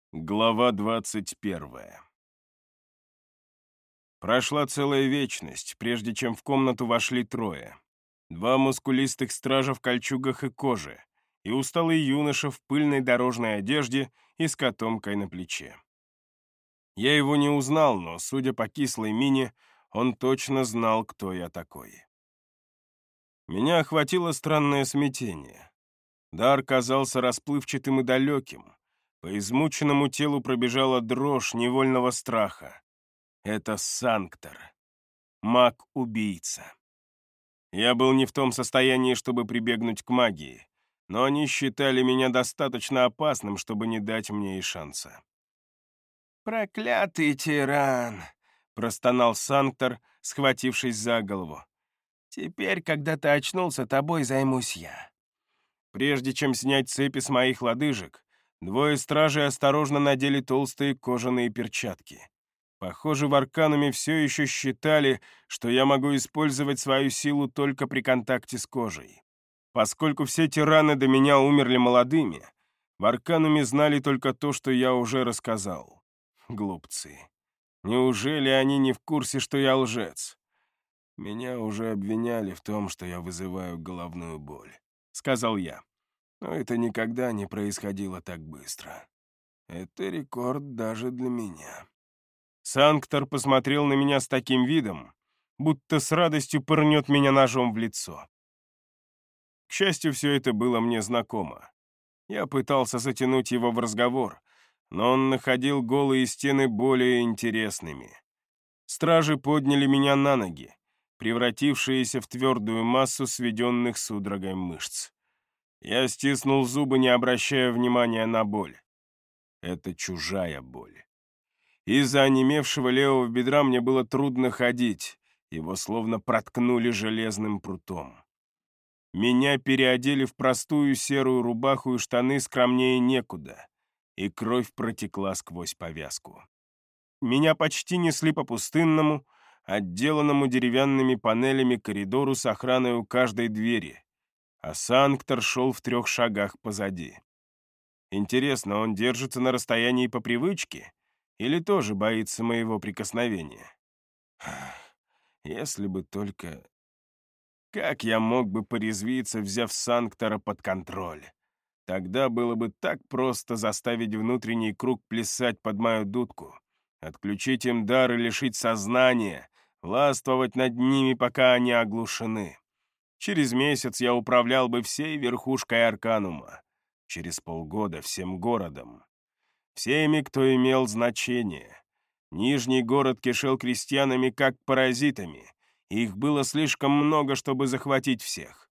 Глава 21. Прошла целая вечность, прежде чем в комнату вошли трое. Два мускулистых стража в кольчугах и коже, и усталый юноша в пыльной дорожной одежде и с котомкой на плече. Я его не узнал, но, судя по кислой мине, он точно знал, кто я такой. Меня охватило странное смятение. Дар казался расплывчатым и далеким. По измученному телу пробежала дрожь невольного страха. Это Санктор, маг-убийца. Я был не в том состоянии, чтобы прибегнуть к магии, но они считали меня достаточно опасным, чтобы не дать мне и шанса. «Проклятый тиран!» — простонал Санктор, схватившись за голову. «Теперь, когда ты очнулся, тобой займусь я». Прежде чем снять цепи с моих лодыжек, двое стражей осторожно надели толстые кожаные перчатки. Похоже, в Аркануме все еще считали, что я могу использовать свою силу только при контакте с кожей. Поскольку все тираны до меня умерли молодыми, в Аркануме знали только то, что я уже рассказал. Глупцы. Неужели они не в курсе, что я лжец? Меня уже обвиняли в том, что я вызываю головную боль, — сказал я. Но это никогда не происходило так быстро. Это рекорд даже для меня. Санктор посмотрел на меня с таким видом, будто с радостью пырнет меня ножом в лицо. К счастью, все это было мне знакомо. Я пытался затянуть его в разговор, но он находил голые стены более интересными. Стражи подняли меня на ноги, превратившиеся в твердую массу сведенных судорогой мышц. Я стиснул зубы, не обращая внимания на боль. Это чужая боль. Из-за онемевшего левого бедра мне было трудно ходить, его словно проткнули железным прутом. Меня переодели в простую серую рубаху и штаны скромнее некуда, и кровь протекла сквозь повязку. Меня почти несли по пустынному, отделанному деревянными панелями коридору с охраной у каждой двери, а Санктор шел в 3 шагах позади. Интересно, он держится на расстоянии по привычке или тоже боится моего прикосновения? Если бы только... Как я мог бы порезвиться, взяв Санктора под контроль? Тогда было бы так просто заставить внутренний круг плясать под мою дудку, отключить им дар и лишить сознания, властвовать над ними, пока они оглушены. Через месяц я управлял бы всей верхушкой Арканума, через полгода всем городом. Всеми, кто имел значение. Нижний город кишел крестьянами как паразитами, и их было слишком много, чтобы захватить всех.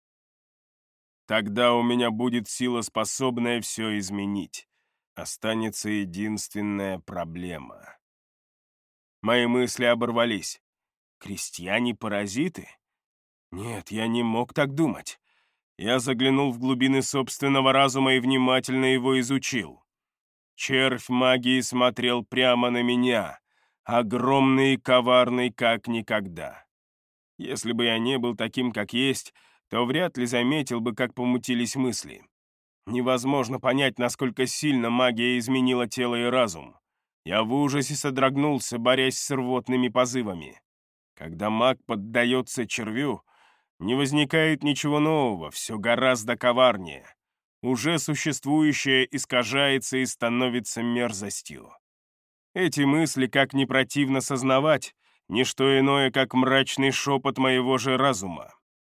Тогда у меня будет сила, способная все изменить. Останется единственная проблема. Мои мысли оборвались. Крестьяне-паразиты? Нет, я не мог так думать. Я заглянул в глубины собственного разума и внимательно его изучил. Червь магии смотрел прямо на меня, огромный и коварный, как никогда. Если бы я не был таким, как есть, то вряд ли заметил бы, как помутились мысли. Невозможно понять, насколько сильно магия изменила тело и разум. Я в ужасе содрогнулся, борясь с рвотными позывами. Когда маг поддается червю, не возникает ничего нового, все гораздо коварнее. Уже существующее искажается и становится мерзостью. Эти мысли, как ни противно сознавать, не что иное, как мрачный шепот моего же разума.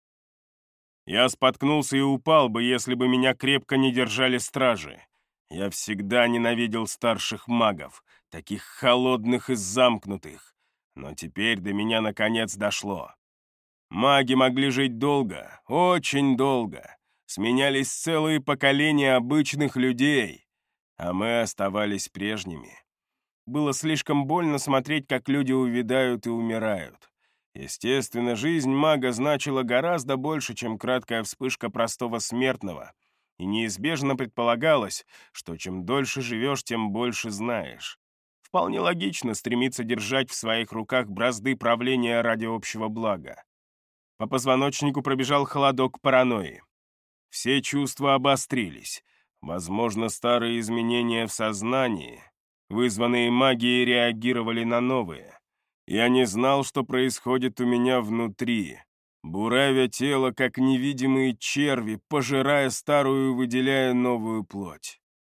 Я споткнулся и упал бы, если бы меня крепко не держали стражи. Я всегда ненавидел старших магов, таких холодных и замкнутых. Но теперь до меня наконец дошло. Маги могли жить долго, очень долго. Сменялись целые поколения обычных людей, а мы оставались прежними. Было слишком больно смотреть, как люди увядают и умирают. Естественно, жизнь мага значила гораздо больше, чем краткая вспышка простого смертного, и неизбежно предполагалось, что чем дольше живешь, тем больше знаешь. Вполне логично стремиться держать в своих руках бразды правления ради общего блага. По позвоночнику пробежал холодок паранойи. Все чувства обострились. Возможно, старые изменения в сознании, вызванные магией, реагировали на новые. Я не знал, что происходит у меня внутри, буравя тело, как невидимые черви, пожирая старую и выделяя новую плоть.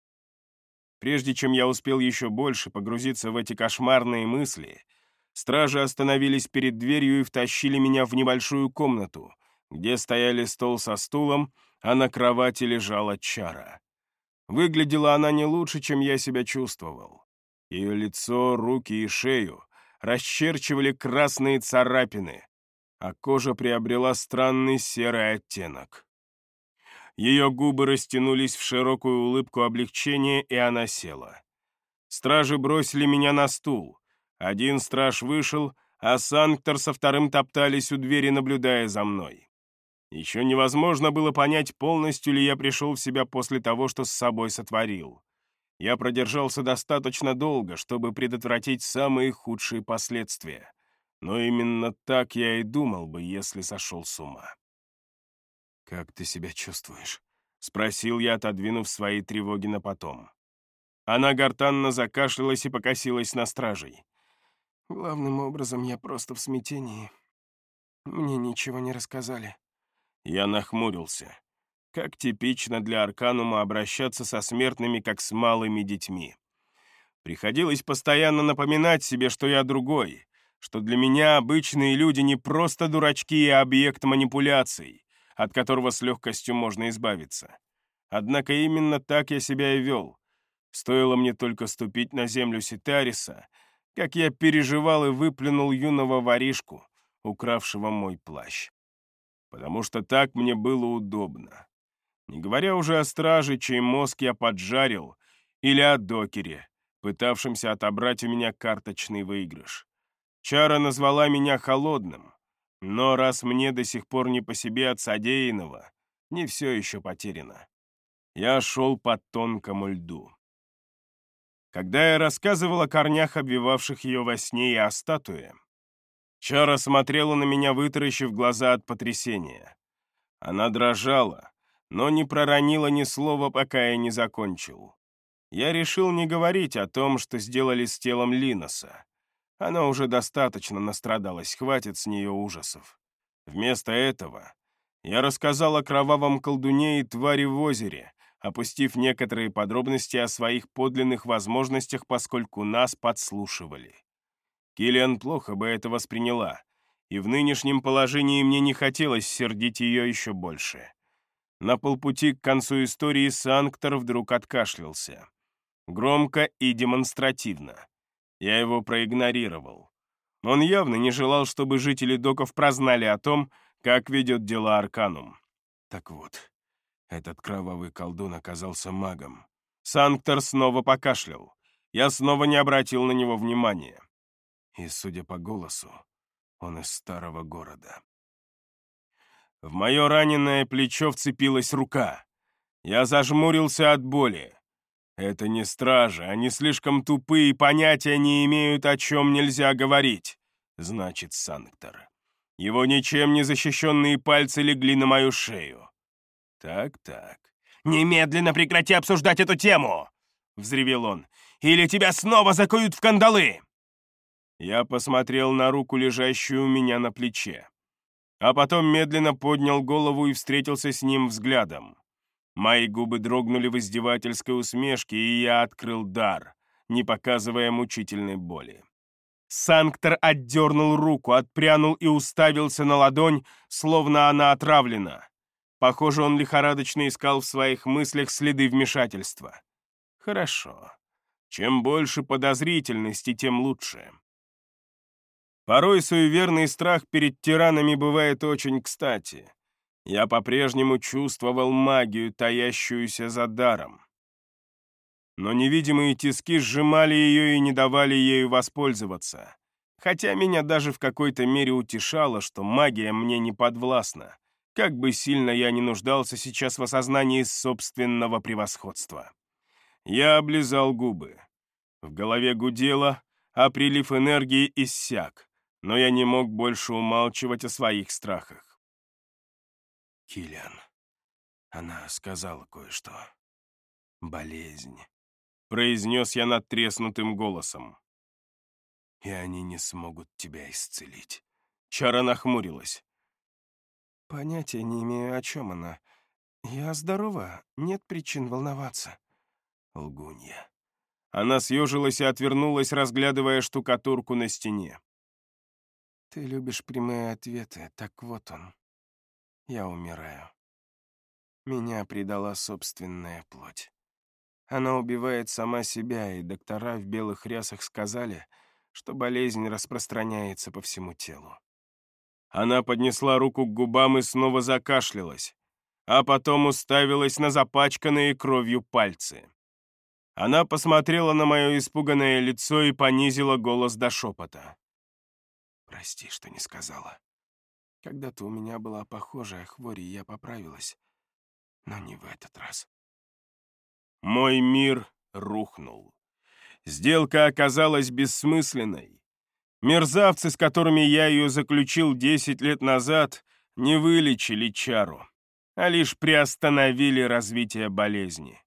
Прежде чем я успел еще больше погрузиться в эти кошмарные мысли, стражи остановились перед дверью и втащили меня в небольшую комнату, где стояли стол со стулом, а на кровати лежала Чара. Выглядела она не лучше, чем я себя чувствовал. Ее лицо, руки и шею расчерчивали красные царапины, а кожа приобрела странный серый оттенок. Ее губы растянулись в широкую улыбку облегчения, и она села. Стражи бросили меня на стул. Один страж вышел, а Санктор со вторым топтались у двери, наблюдая за мной. Еще невозможно было понять, полностью ли я пришел в себя после того, что с собой сотворил. Я продержался достаточно долго, чтобы предотвратить самые худшие последствия. Но именно так я и думал бы, если сошел с ума. «Как ты себя чувствуешь?» — спросил я, отодвинув свои тревоги на потом. Она гортанно закашлялась и покосилась на стражей. «Главным образом, я просто в смятении. Мне ничего не рассказали». Я нахмурился. Как типично для Арканума обращаться со смертными, как с малыми детьми. Приходилось постоянно напоминать себе, что я другой, что для меня обычные люди не просто дурачки и объект манипуляций, от которого с легкостью можно избавиться. Однако именно так я себя и вел. Стоило мне только ступить на землю Ситариса, как я переживал и выплюнул юного воришку, укравшего мой плащ. Потому что так мне было удобно. Не говоря уже о страже, чей мозг я поджарил, или о докере, пытавшемся отобрать у меня карточный выигрыш. Чара назвала меня холодным, но раз мне до сих пор не по себе от содеянного, не все еще потеряно. Я шел по тонкому льду. Когда я рассказывал о корнях, обвивавших ее во сне, и о статуе, Чара смотрела на меня, вытаращив глаза от потрясения. Она дрожала, но не проронила ни слова, пока я не закончил. Я решил не говорить о том, что сделали с телом Линоса. Она уже достаточно настрадалась, хватит с нее ужасов. Вместо этого я рассказал о кровавом колдуне и твари в озере, опустив некоторые подробности о своих подлинных возможностях, поскольку нас подслушивали. Киллиан плохо бы это восприняла, и в нынешнем положении мне не хотелось сердить ее еще больше. На полпути к концу истории Санктор вдруг откашлялся. Громко и демонстративно. Я его проигнорировал. Он явно не желал, чтобы жители Доков прознали о том, как ведет дела Арканум. Так вот, этот кровавый колдун оказался магом. Санктор снова покашлял. Я снова не обратил на него внимания. И, судя по голосу, он из старого города. В мое раненое плечо вцепилась рука. Я зажмурился от боли. Это не стражи, они слишком тупые и понятия не имеют, о чем нельзя говорить. Значит, Санктор. Его ничем не защищенные пальцы легли на мою шею. Так. «Немедленно прекрати обсуждать эту тему!» — взревел он. «Или тебя снова закуют в кандалы!» Я посмотрел на руку, лежащую у меня на плече, а потом медленно поднял голову и встретился с ним взглядом. Мои губы дрогнули в издевательской усмешке, и я открыл дар, не показывая мучительной боли. Санктор отдернул руку, отпрянул и уставился на ладонь, словно она отравлена. Похоже, он лихорадочно искал в своих мыслях следы вмешательства. Хорошо. Чем больше подозрительности, тем лучше. Порой суеверный страх перед тиранами бывает очень кстати. Я по-прежнему чувствовал магию, таящуюся за даром. Но невидимые тиски сжимали ее и не давали ею воспользоваться. Хотя меня даже в какой-то мере утешало, что магия мне не подвластна, как бы сильно я ни нуждался сейчас в осознании собственного превосходства. Я облизал губы. В голове гудело, а прилив энергии иссяк, но я не мог больше умалчивать о своих страхах. «Киллиан, она сказала кое-что». болезнь», — произнес я надтреснутым голосом. «И они не смогут тебя исцелить». Чара нахмурилась. «Понятия не имею, о чем она. Я здорова, нет причин волноваться». Лгунья. Она съежилась и отвернулась, разглядывая штукатурку на стене. «Ты любишь прямые ответы, так вот он. Я умираю. Меня предала собственная плоть. Она убивает сама себя, и доктора в белых рясах сказали, что болезнь распространяется по всему телу». Она поднесла руку к губам и снова закашлялась, а потом уставилась на запачканные кровью пальцы. Она посмотрела на мое испуганное лицо и понизила голос до шепота. «Прости, что не сказала. Когда-то у меня была похожая хворь, и я поправилась, но не в этот раз». Мой мир рухнул. Сделка оказалась бессмысленной. Мерзавцы, с которыми я ее заключил 10 лет назад, не вылечили чару, а лишь приостановили развитие болезни.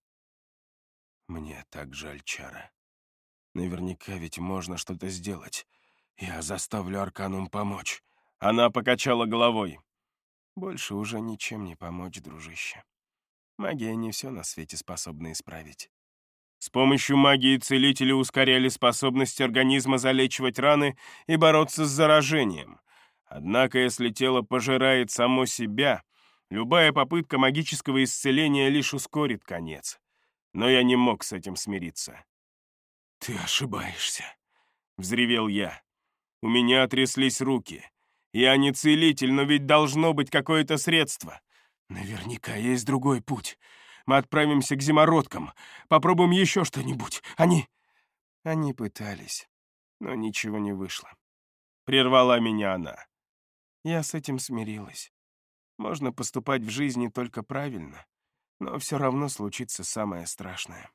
Мне так жаль, Чара. Наверняка ведь можно что-то сделать. Я заставлю Арканум помочь. Она покачала головой. Больше уже ничем не помочь, дружище. Магия не все на свете способна исправить. С помощью магии целители ускоряли способность организма залечивать раны и бороться с заражением. Однако, если тело пожирает само себя, любая попытка магического исцеления лишь ускорит конец. Но я не мог с этим смириться. «Ты ошибаешься», — взревел я. У меня тряслись руки. Я не целитель, но ведь должно быть какое-то средство. Наверняка есть другой путь. Мы отправимся к зимородкам, попробуем еще что-нибудь. Они пытались, но ничего не вышло. Прервала меня она. Я с этим смирилась. Можно поступать в жизни только правильно, но все равно случится самое страшное.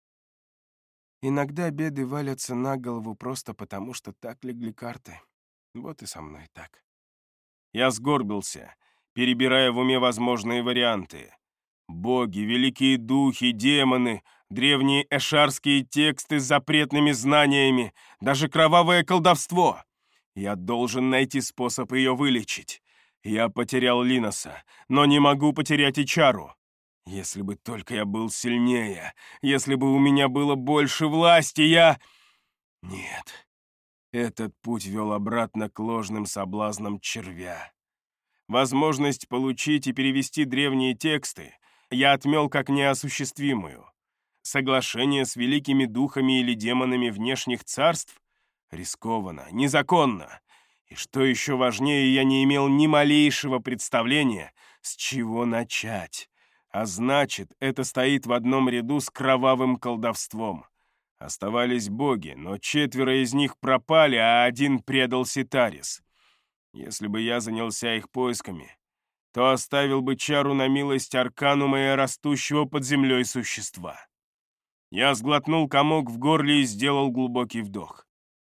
Иногда беды валятся на голову просто потому, что так легли карты. Вот и со мной так. Я сгорбился, перебирая в уме возможные варианты. Боги, великие духи, демоны, древние эшарские тексты с запретными знаниями, даже кровавое колдовство. Я должен найти способ ее вылечить. Я потерял Линоса, но не могу потерять и чару. Если бы только я был сильнее, если бы у меня было больше власти, я... Нет, этот путь вел обратно к ложным соблазнам червя. Возможность получить и перевести древние тексты я отмел как неосуществимую. Соглашение с великими духами или демонами внешних царств рискованно, незаконно. И что еще важнее, я не имел ни малейшего представления, с чего начать. А значит, это стоит в одном ряду с кровавым колдовством. Оставались боги, но 4 из них пропали, а 1 предал Ситарис. Если бы я занялся их поисками, то оставил бы чару на милость Арканума и растущего под землей существа. Я сглотнул комок в горле и сделал глубокий вдох.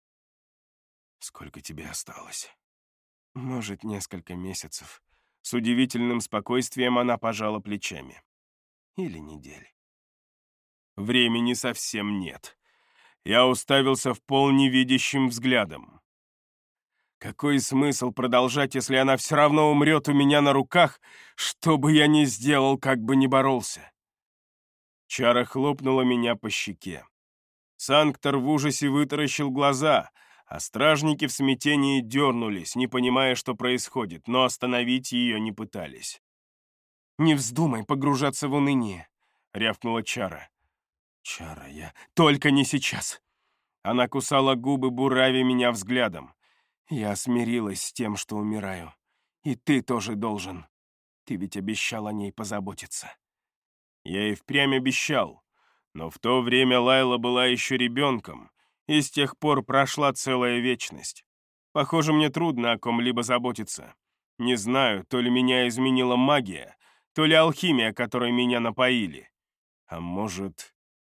«Сколько тебе осталось?» «Может, несколько месяцев». С удивительным спокойствием она пожала плечами. «Или недели». Времени совсем нет. Я уставился в пол невидящим взглядом. Какой смысл продолжать, если она все равно умрет у меня на руках, что бы я ни сделал, как бы ни боролся? Чара хлопнула меня по щеке. Санктор в ужасе вытаращил глаза, а стражники в смятении дернулись, не понимая, что происходит, но остановить ее не пытались. «Не вздумай погружаться в уныние», — рявкнула Чара. «Чара, я... Только не сейчас!» Она кусала губы, буравя меня взглядом. «Я смирилась с тем, что умираю. И ты тоже должен. Ты ведь обещал о ней позаботиться». Я и впрямь обещал. Но в то время Лайла была еще ребенком, и с тех пор прошла целая вечность. Похоже, мне трудно о ком-либо заботиться. Не знаю, то ли меня изменила магия, то ли алхимия, которой меня напоили. А может...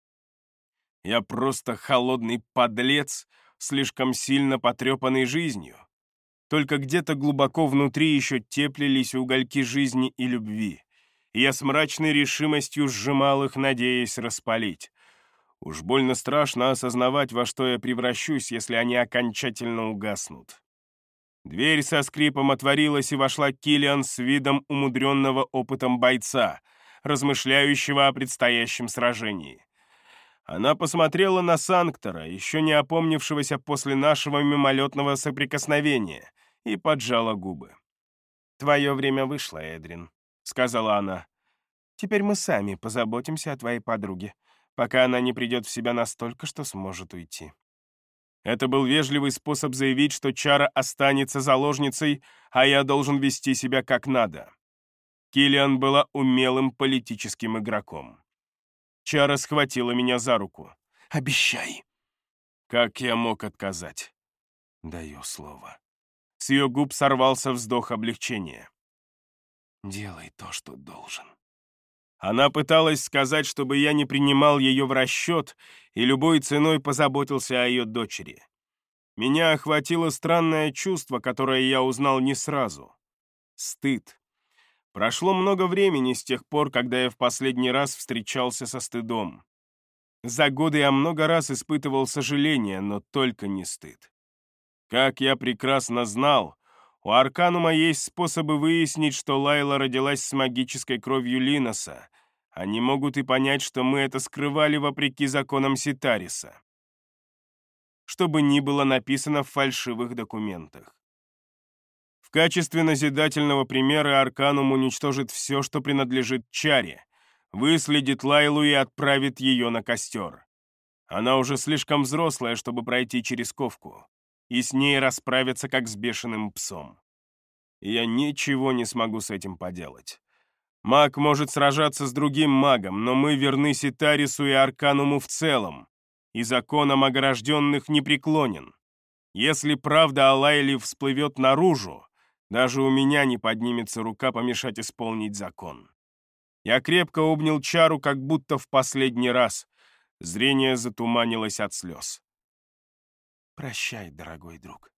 Я просто холодный подлец, слишком сильно потрепанный жизнью. Только где-то глубоко внутри еще теплились угольки жизни и любви. и я с мрачной решимостью сжимал их, надеясь распалить. Уж больно страшно осознавать, во что я превращусь, если они окончательно угаснут. Дверь со скрипом отворилась, и вошла Киллиан с видом умудренного опытом бойца, размышляющего о предстоящем сражении. Она посмотрела на Санктора, еще не опомнившегося после нашего мимолетного соприкосновения, и поджала губы. «Твое время вышло, Эдрин», — сказала она. «Теперь мы сами позаботимся о твоей подруге, пока она не придет в себя настолько, что сможет уйти». Это был вежливый способ заявить, что Чара останется заложницей, а я должен вести себя как надо. Киллиан была умелым политическим игроком. Чара схватила меня за руку. «Обещай!» Как я мог отказать? Даю слово. С ее губ сорвался вздох облегчения. «Делай то, что должен». Она пыталась сказать, чтобы я не принимал ее в расчет и любой ценой позаботился о ее дочери. Меня охватило странное чувство, которое я узнал не сразу. Стыд. Прошло много времени с тех пор, когда я в последний раз встречался со стыдом. За годы я много раз испытывал сожаление, но только не стыд. Как я прекрасно знал, у Арканума есть способы выяснить, что Лайла родилась с магической кровью Линоса. Они могут и понять, что мы это скрывали вопреки законам Ситариса. Что бы ни было написано в фальшивых документах. В качестве назидательного примера Арканум уничтожит все, что принадлежит Чаре, выследит Лайлу и отправит ее на костер. Она уже слишком взрослая, чтобы пройти через ковку, и с ней расправиться, как с бешеным псом. Я ничего не смогу с этим поделать. Маг может сражаться с другим магом, но мы верны Ситарису и Аркануму в целом, и закон о магорожденных не преклонен. Если правда о Лайле всплывет наружу, даже у меня не поднимется рука помешать исполнить закон. Я крепко обнял Чару, как будто в последний раз. Зрение затуманилось от слез. «Прощай, дорогой друг».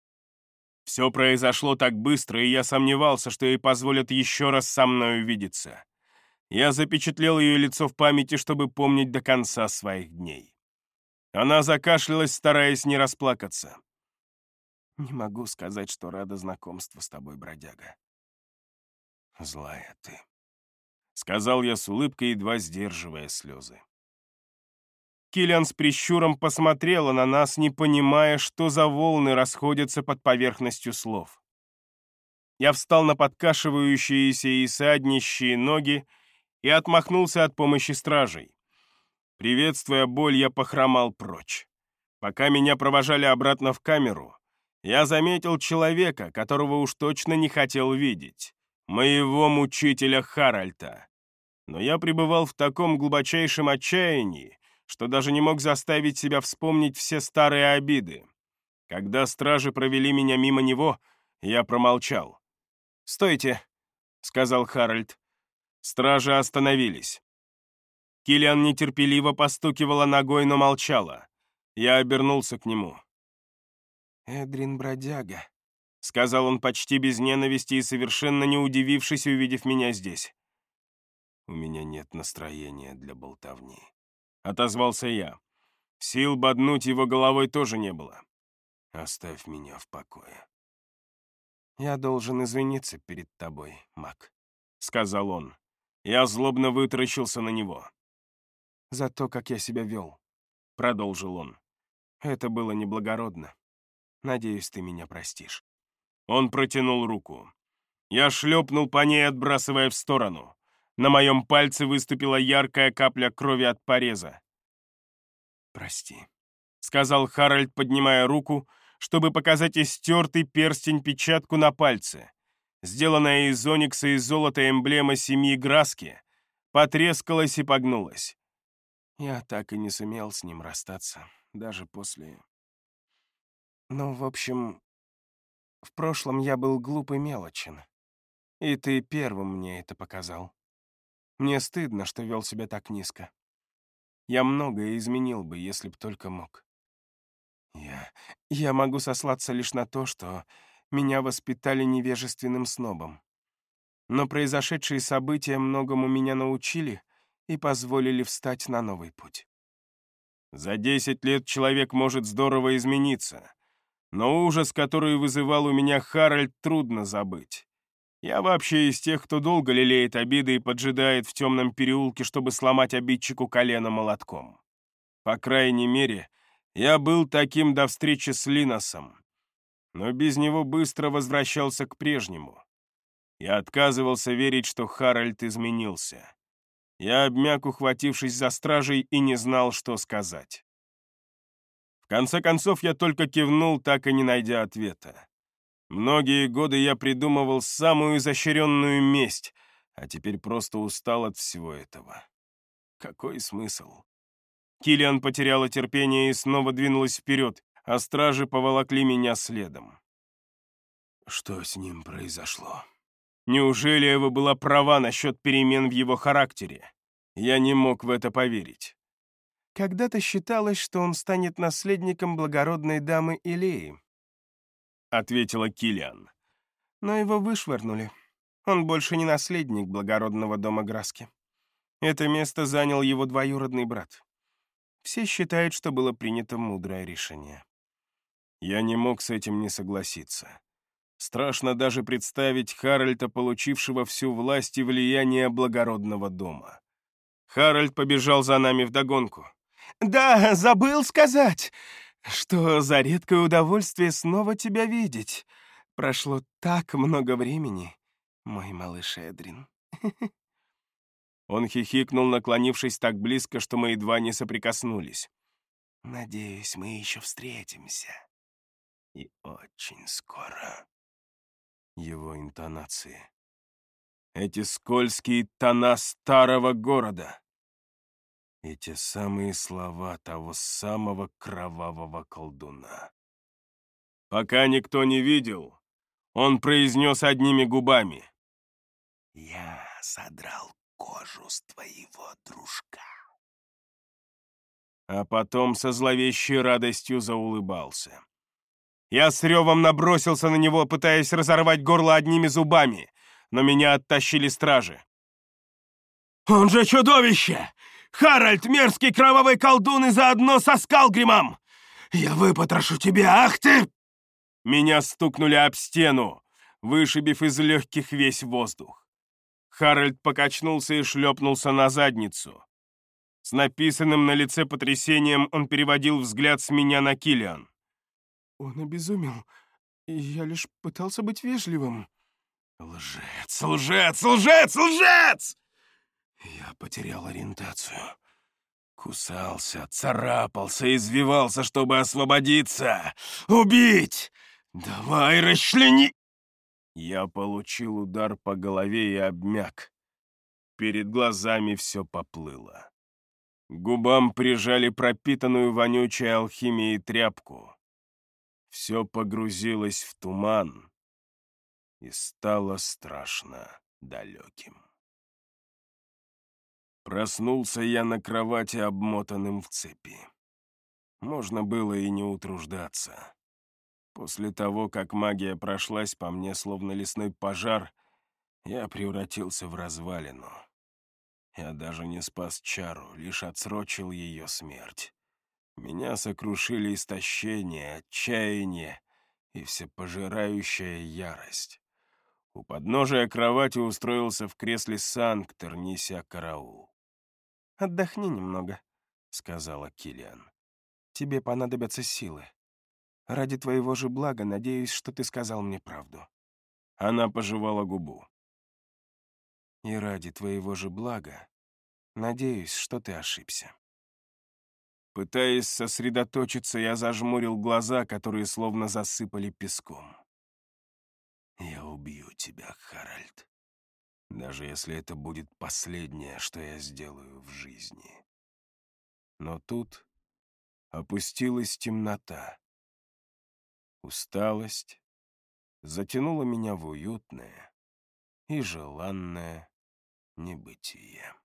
Все произошло так быстро, и я сомневался, что ей позволят еще раз со мной увидеться. Я запечатлел ее лицо в памяти, чтобы помнить до конца своих дней. Она закашлялась, стараясь не расплакаться. «Не могу сказать, что рада знакомству с тобой, бродяга». «Злая ты», — сказал я с улыбкой, едва сдерживая слезы. Киллиан с прищуром посмотрела на нас, не понимая, что за волны расходятся под поверхностью слов. Я встал на подкашивающиеся и саднищие ноги и отмахнулся от помощи стражей. Приветствуя боль, я похромал прочь. Пока меня провожали обратно в камеру, я заметил человека, которого уж точно не хотел видеть, моего мучителя Харальта. Но я пребывал в таком глубочайшем отчаянии, что даже не мог заставить себя вспомнить все старые обиды. Когда стражи провели меня мимо него, я промолчал. «Стойте», — сказал Харальд. Стражи остановились. Киллиан нетерпеливо постукивала ногой, но молчала. Я обернулся к нему. «Эдрин бродяга», — сказал он почти без ненависти и совершенно не удивившись, увидев меня здесь. «У меня нет настроения для болтовни», — отозвался я. Сил боднуть его головой тоже не было. «Оставь меня в покое». «Я должен извиниться перед тобой, маг», — сказал он. Я злобно вытаращился на него. «За то, как я себя вел», — продолжил он. «Это было неблагородно. Надеюсь, ты меня простишь». Он протянул руку. Я шлепнул по ней, отбрасывая в сторону. На моем пальце выступила яркая капля крови от пореза. «Прости», — сказал Харальд, поднимая руку, чтобы показать истертый перстень-печатку на пальце. Сделанная из оникса и золота эмблема семьи Граски потрескалась и погнулась. Я так и не сумел с ним расстаться, даже после... Ну, в общем, в прошлом я был глуп и мелочен. И ты первым мне это показал. Мне стыдно, что вел себя так низко. Я многое изменил бы, если б только мог. Я могу сослаться лишь на то, что меня воспитали невежественным снобом. Но произошедшие события многому меня научили и позволили встать на новый путь. За 10 лет человек может здорово измениться, но ужас, который вызывал у меня Харальд, трудно забыть. Я вообще из тех, кто долго лелеет обиды и поджидает в темном переулке, чтобы сломать обидчику колено молотком. По крайней мере, я был таким до встречи с Линосом, но без него быстро возвращался к прежнему. Я отказывался верить, что Харальд изменился. Я обмяк, ухватившись за стражей, и не знал, что сказать. В конце концов, я только кивнул, так и не найдя ответа. Многие годы я придумывал самую изощренную месть, а теперь просто устал от всего этого. Какой смысл? Киллиан потеряла терпение и снова двинулась вперед, а стражи поволокли меня следом. Что с ним произошло? Неужели Эва была права насчет перемен в его характере? Я не мог в это поверить. Когда-то считалось, что он станет наследником благородной дамы Илеи, ответила Киллиан. Но его вышвырнули. Он больше не наследник благородного дома Граски. Это место занял его двоюродный брат. Все считают, что было принято мудрое решение. Я не мог с этим не согласиться. Страшно даже представить Харальда, получившего всю власть и влияние благородного дома. Харальд побежал за нами вдогонку. «Да, забыл сказать, что за редкое удовольствие снова тебя видеть. Прошло так много времени, мой малыш Эдрин». Он хихикнул, наклонившись так близко, что мы едва не соприкоснулись. «Надеюсь, мы еще встретимся. И очень скоро». Его интонации. Эти скользкие тона старого города. Эти самые слова того самого кровавого колдуна. Пока никто не видел, он произнес одними губами. «Я содрал кожу с твоего дружка». А потом со зловещей радостью заулыбался. Я с ревом набросился на него, пытаясь разорвать горло одними зубами, но меня оттащили стражи. «Он же чудовище! Харальд, мерзкий кровавый колдун, и заодно со Скалгримом! Я выпотрошу тебя, ах ты!» Меня стукнули об стену, вышибив из легких весь воздух. Харальд покачнулся и шлепнулся на задницу. С написанным на лице потрясением он переводил взгляд с меня на Киллиан. «Он обезумел. Я лишь пытался быть вежливым». «Лжец, лжец, лжец, лжец!» Я потерял ориентацию. Кусался, царапался, извивался, чтобы освободиться. «Убить! Давай, расчлени!» Я получил удар по голове и обмяк. Перед глазами все поплыло. К губам прижали пропитанную вонючей алхимией тряпку. Все погрузилось в туман и стало страшно далеким. Проснулся я на кровати, обмотанным в цепи. Можно было и не утруждаться. После того, как магия прошлась по мне, словно лесной пожар, я превратился в развалину. Я даже не спас чару, лишь отсрочил ее смерть. Меня сокрушили истощение, отчаяние и всепожирающая ярость. У подножия кровати устроился в кресле Санктер, неся караул. «Отдохни немного», — сказала Киллиан. «Тебе понадобятся силы. Ради твоего же блага надеюсь, что ты сказал мне правду». Она пожевала губу. «И ради твоего же блага надеюсь, что ты ошибся». Пытаясь сосредоточиться, я зажмурил глаза, которые словно засыпали песком. «Я убью тебя, Харальд, даже если это будет последнее, что я сделаю в жизни». Но тут опустилась темнота. Усталость затянула меня в уютное и желанное небытие.